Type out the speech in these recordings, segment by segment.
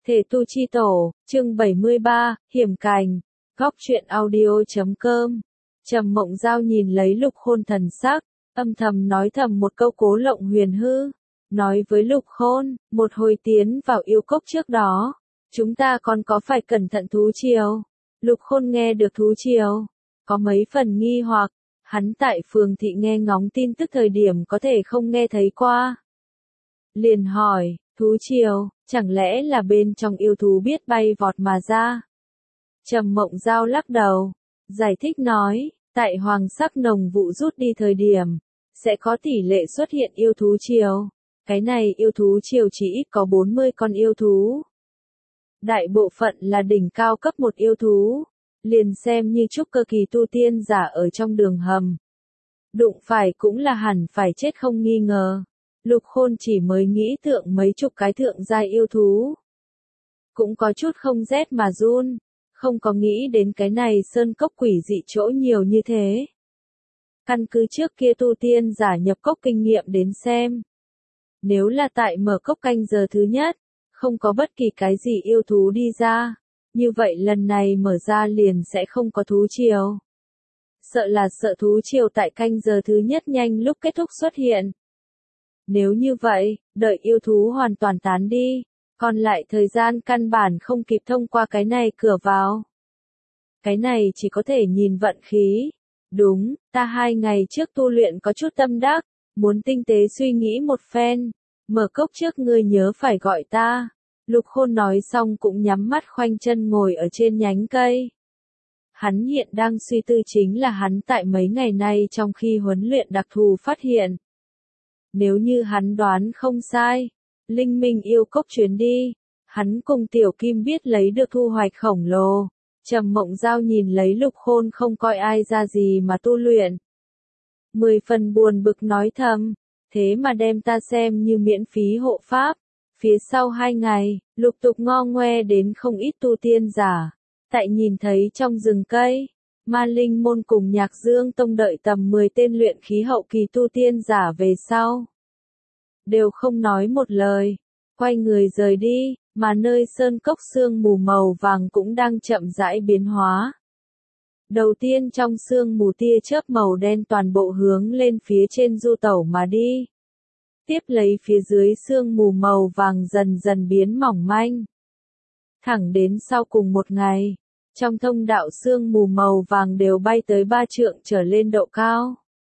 Thể tu chi tổ, chương 73, hiểm cành, góc truyện audio.com. Trầm Mộng Giao nhìn lấy Lục Khôn thần sắc, âm thầm nói thầm một câu cố lộng huyền hư, nói với Lục Khôn, một hồi tiến vào yêu cốc trước đó, chúng ta còn có phải cẩn thận thú triều. Lục Khôn nghe được thú triều, có mấy phần nghi hoặc, hắn tại phường thị nghe ngóng tin tức thời điểm có thể không nghe thấy qua. Liền hỏi, thú triều, chẳng lẽ là bên trong yêu thú biết bay vọt mà ra? Trầm Mộng Giao lắc đầu, giải thích nói, tại hoàng sắc nồng vụ rút đi thời điểm, sẽ có tỷ lệ xuất hiện yêu thú triều. Cái này yêu thú triều chỉ ít có 40 con yêu thú. Đại bộ phận là đỉnh cao cấp một yêu thú, liền xem như trúc cơ kỳ tu tiên giả ở trong đường hầm. Đụng phải cũng là hẳn phải chết không nghi ngờ. Lục Khôn chỉ mới nghĩ tượng mấy chục cái thượng giai yêu thú. Cũng có chút không rét mà run, không có nghĩ đến cái này sơn cốc quỷ dị chỗ nhiều như thế. Căn cứ trước kia tu tiên giả nhập cốc kinh nghiệm đến xem. Nếu là tại mở cốc canh giờ thứ nhất, không có bất kỳ cái gì yêu thú đi ra, như vậy lần này mở ra liền sẽ không có thú triều. Sợ là sợ thú triều tại canh giờ thứ nhất nhanh lúc kết thúc xuất hiện. Nếu như vậy, đợi yêu thú hoàn toàn tán đi, còn lại thời gian căn bản không kịp thông qua cái này cửa vào. Cái này chỉ có thể nhìn vận khí. Đúng, ta 2 ngày trước tu luyện có chút tâm đắc, muốn tinh tế suy nghĩ một phen. Mở cốc trước ngươi nhớ phải gọi ta. Lục Khôn nói xong cũng nhắm mắt khoanh chân ngồi ở trên nhánh cây. Hắn hiện đang suy tư chính là hắn tại mấy ngày nay trong khi huấn luyện đặc thù phát hiện. Nếu như hắn đoán không sai, Linh Minh yêu cốc chuyến đi, hắn cùng Tiểu Kim biết lấy được thu hoạch khổng lồ. Trầm Mộng Giao nhìn lấy Lục Khôn không coi ai ra gì mà tu luyện. 10 phần buồn bực nói thầm, thế mà đem ta xem như miễn phí hộ pháp. Phía sau 2 ngày, lục tục ngo ngoe đến không ít tu tiên giả. Tại nhìn thấy trong rừng cây, Ma Linh môn cùng Nhạc Dương tông đợi tầm 10 tên luyện khí hậu kỳ tu tiên giả về sau. Đều không nói một lời, quay người rời đi, mà nơi sơn cốc sương mù màu vàng cũng đang chậm rãi biến hóa. Đầu tiên trong sương mù tia chớp màu đen toàn bộ hướng lên phía trên du tẩu mà đi. Tiếp lấy phía dưới sương mù màu vàng dần dần biến mỏng manh. Thẳng đến sau cùng một ngày, trong thông đạo sương mù màu vàng đều bay tới 3 trượng trở lên độ cao.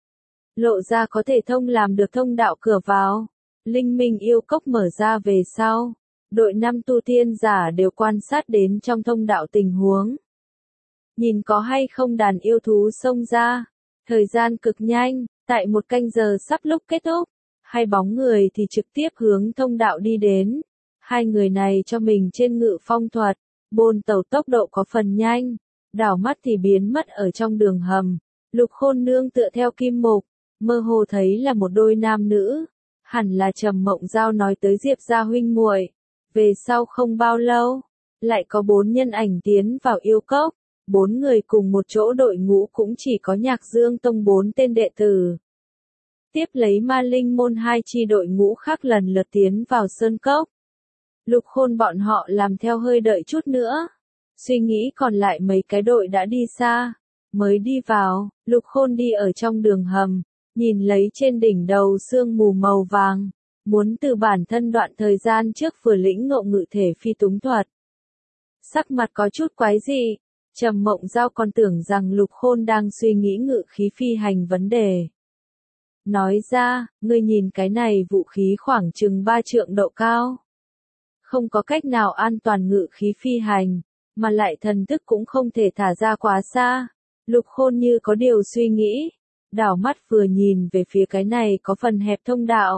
Lộ ra có thể thông làm được thông đạo cửa vào. Linh Minh yêu cốc mở ra về sau, đội 5 tu tiên giả đều quan sát đến trong thông đạo tình huống. Nhìn có hay không đàn yêu thú xông ra. Thời gian cực nhanh, tại 1 canh giờ sắp lúc kết thúc, 2 bóng người thì trực tiếp hướng thông đạo đi đến. 2 người này cho mình trên ngự phong thuật, bôn tàu tốc độ có phần nhanh, đảo mắt thì biến mất ở trong đường hầm. Lục Khôn nương tựa theo kim mục, mơ hồ thấy là một đôi nam nữ, hẳn là Trầm Mộng Giao nói tới Diệp gia huynh muội. Về sau không bao lâu, lại có 4 nhân ảnh tiến vào yêu cốc, 4 người cùng một chỗ đội ngũ cũng chỉ có Nhạc Dương tông 4 tên đệ tử. Tiếp lấy Ma Linh môn 2 chi đội ngũ khác lần lượt tiến vào sơn cốc. Lục Khôn bọn họ làm theo hơi đợi chút nữa. Suy nghĩ còn lại mấy cái đội đã đi xa. Mới đi vào, Lục Khôn đi ở trong đường hầm, nhìn lấy trên đỉnh đầu sương mù màu vàng. Muốn từ bản thân đoạn thời gian trước vừa lĩnh ngộ ngự thể phi túng thuật. Sắc mặt có chút quái dị. Trầm Mộng Giao còn tưởng rằng Lục Khôn đang suy nghĩ ngự khí phi hành vấn đề. Nói ra, ngươi nhìn cái này vũ khí khoảng chừng 3 trượng độ cao. Không có cách nào an toàn ngự khí phi hành, mà lại thần thức cũng không thể thả ra quá xa. Lục Khôn như có điều suy nghĩ, đảo mắt vừa nhìn về phía cái này có phần hẹp thông đạo.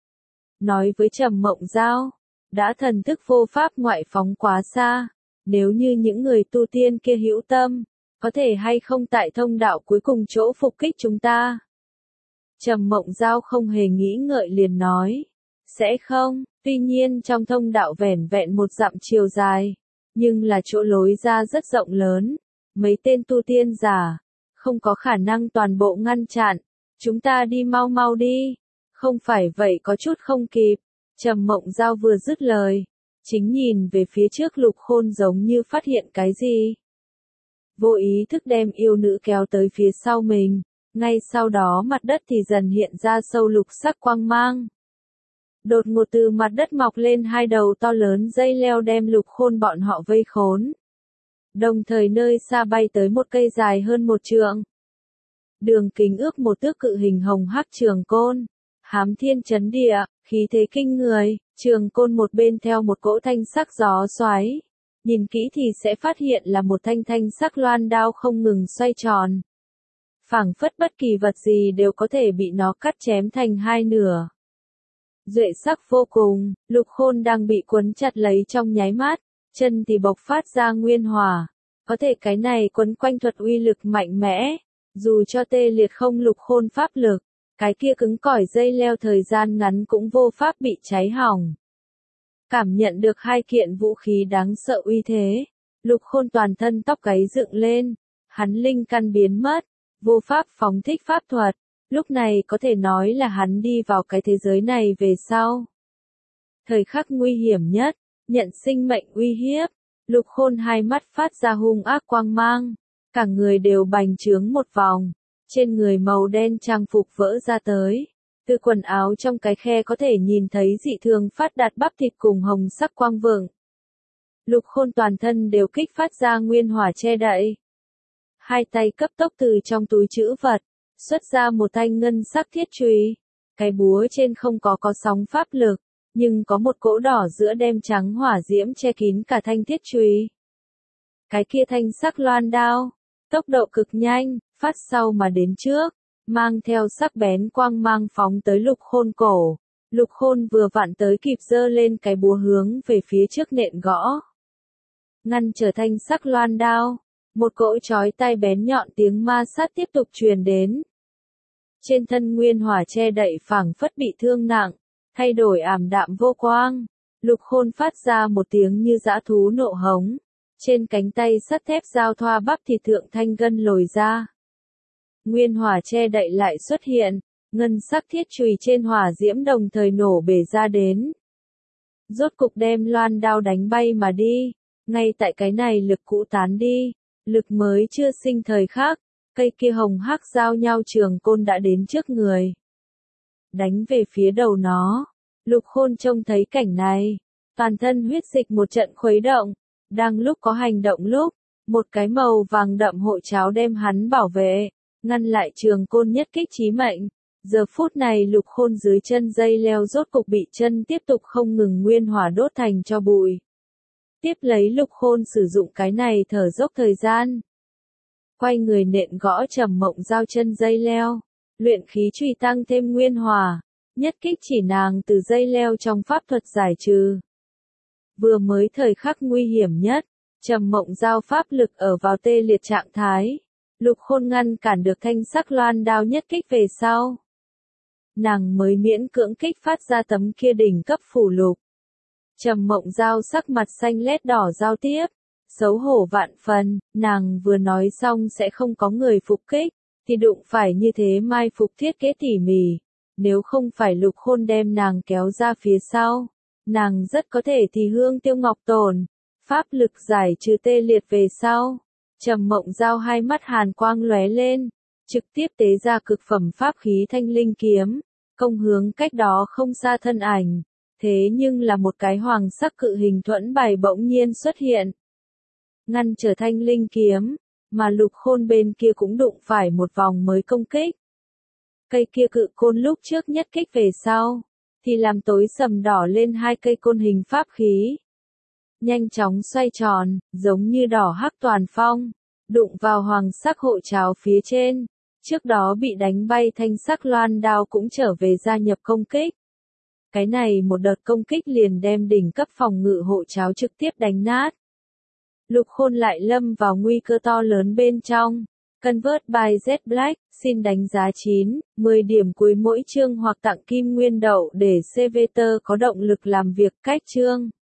Nói với Trầm Mộng Giao, đã thần thức vô pháp ngoại phóng quá xa, nếu như những người tu tiên kia hữu tâm, có thể hay không tại thông đạo cuối cùng chỗ phục kích chúng ta. Trầm Mộng Giao không hề nghĩ ngợi liền nói, sẽ không, tuy nhiên trong thông đạo vẻn vẹn 1 dặm chiều dài, nhưng là chỗ lối ra rất rộng lớn, mấy tên tu tiên giả, không có khả năng toàn bộ ngăn chặn, chúng ta đi mau mau đi, không phải vậy có chút không kịp. Trầm Mộng Giao vừa dứt lời, Chính nhìn về phía trước Lục Khôn giống như phát hiện cái gì. Vô ý thức đem yêu nữ kéo tới phía sau mình, ngay sau đó mặt đất thì dần hiện ra sâu lục sắc quang mang. Đột ngột từ mặt đất mọc lên hai đầu to lớn dây leo đem Lục Khôn bọn họ vây khốn. Đồng thời nơi xa bay tới một cây dài hơn 1 trượng. Đường kính ước 1 thước cự hình hồng hắc trường côn, hám thiên chấn địa, khí thế kinh người, trường côn một bên theo một cỗ thanh sắc gió xoáy. Nhìn kỹ thì sẽ phát hiện là một thanh sắc loan đao không ngừng xoay tròn. Phảng phất bất kỳ vật gì đều có thể bị nó cắt chém thành hai nửa. Duệ sắc vô cùng, Lục Khôn đang bị quấn chặt lấy trong nháy mắt, chân thì bộc phát ra nguyên hỏa. Có thể cái này quấn quanh thuật uy lực mạnh mẽ, dù cho tê liệt không Lục Khôn pháp lực, cái kia cứng cỏi dây leo thời gian ngắn cũng vô pháp bị cháy hỏng. Cảm nhận được hai kiện vũ khí đáng sợ uy thế, Lục Khôn toàn thân tóc gáy dựng lên, hắn linh căn biến mất, vô pháp phóng thích pháp thuật, lúc này có thể nói là hắn đi vào cái thế giới này về sau. Thời khắc nguy hiểm nhất, nhận sinh mệnh uy hiếp, Lục Khôn hai mắt phát ra hung ác quang mang, cả người đều bành trướng một vòng, trên người màu đen trang phục vỡ ra tới. Từ quần áo trong cái khe có thể nhìn thấy dị thường phát đạt bắp thịt cùng hồng sắc quang vượng. Lục Khôn toàn thân đều kích phát ra nguyên hỏa che đậy. Hai tay cấp tốc từ trong túi trữ vật, xuất ra một thanh ngân sắc thiết chùy. Cái búa trên không có sóng pháp lực, nhưng có một cỗ đỏ giữa đem trắng hỏa diễm che kín cả thanh thiết chùy. Cái kia thanh sắc loan đao, tốc độ cực nhanh, phát sau mà đến trước. Mang theo sắc bén quang mang phóng tới Lục Khôn cổ. Lục Khôn vừa vặn tới kịp giơ lên cái búa hướng về phía trước nện gõ. Ngăn trở thanh sắc loan đao, một cỗ chói tai bén nhọn tiếng ma sát tiếp tục truyền đến. Trên thân nguyên hỏa che đậy phảng phất bị thương nặng, thay đổi ảm đạm vô quang. Lục Khôn phát ra một tiếng như dã thú nộ hống. Trên cánh tay sắt thép giao thoa bắp thịt thượng thanh gân lồi ra. Nguyên hỏa che đậy lại xuất hiện, ngân sắc thiết chùy trên hỏa diễm đồng thời nổ bể ra đến. Rốt cục đem loan đao đánh bay mà đi, ngay tại cái này lực cũ tán đi, lực mới chưa sinh thời khắc, cây kia hồng hắc giao nhau trường côn đã đến trước người. Đánh về phía đầu nó, Lục Khôn trông thấy cảnh này, toàn thân huyết dịch một trận khuấy động, đang lúc có hành động lúc, một cái màu vàng đậm hộ cháo đem hắn bảo vệ. Ngăn lại trường côn nhất kích chí mệnh. Giờ phút này Lục Khôn dưới chân dây leo rốt cục bị chân tiếp tục không ngừng nguyên hỏa đốt thành cho bụi. Tiếp lấy Lục Khôn sử dụng cái này thở dốc thời gian. Quay người nện gõ Trầm Mộng Giao chân dây leo. Luyện khí truy tăng thêm nguyên hỏa. Nhất kích chỉ nàng từ dây leo trong pháp thuật giải trừ. Vừa mới thời khắc nguy hiểm nhất, Trầm Mộng Giao pháp lực ở vào tê liệt trạng thái. Lục Khôn ngăn cản được thanh sắc loan đao nhất kích về sau. Nàng mới miễn cưỡng kích phát ra tấm kia đỉnh cấp phủ lục. Trầm Mộng Giao sắc mặt xanh lét đỏ giao tiếp. Xấu hổ vạn phần, nàng vừa nói xong sẽ không có người phục kích, thì đụng phải như thế mai phục thiết kế tỉ mỉ. Nếu không phải Lục Khôn đem nàng kéo ra phía sau, nàng rất có thể thì hương tiêu ngọc tổn. Pháp lực giải trừ tê liệt về sau. Trầm Mộng Giao hai mắt hàn quang lóe lên, trực tiếp tế ra cực phẩm pháp khí thanh linh kiếm, công hướng cách đó không xa thân ảnh, thế nhưng là một cái hoàng sắc cự hình thuẫn bài bỗng nhiên xuất hiện. Ngăn trở thanh linh kiếm, mà Lục Khôn bên kia cũng đụng phải một vòng mới công kích. Cây kia cự côn lúc trước nhất kích về sau, thì làm tối sầm đỏ lên hai cây côn hình pháp khí. Nhanh chóng xoay tròn, giống như đỏ hắc toàn phong, đụng vào hoàng sắc hộ cháo phía trên. Trước đó bị đánh bay thanh sắc loan đao cũng trở về gia nhập công kích. Cái này một đợt công kích liền đem đỉnh cấp phòng ngự hộ cháo trực tiếp đánh nát. Lục Khôn lại lâm vào nguy cơ to lớn bên trong. Convert by Z Black, xin đánh giá 9, 10 điểm cuối mỗi chương hoặc tặng kim nguyên đậu để CVT có động lực làm việc cách chương.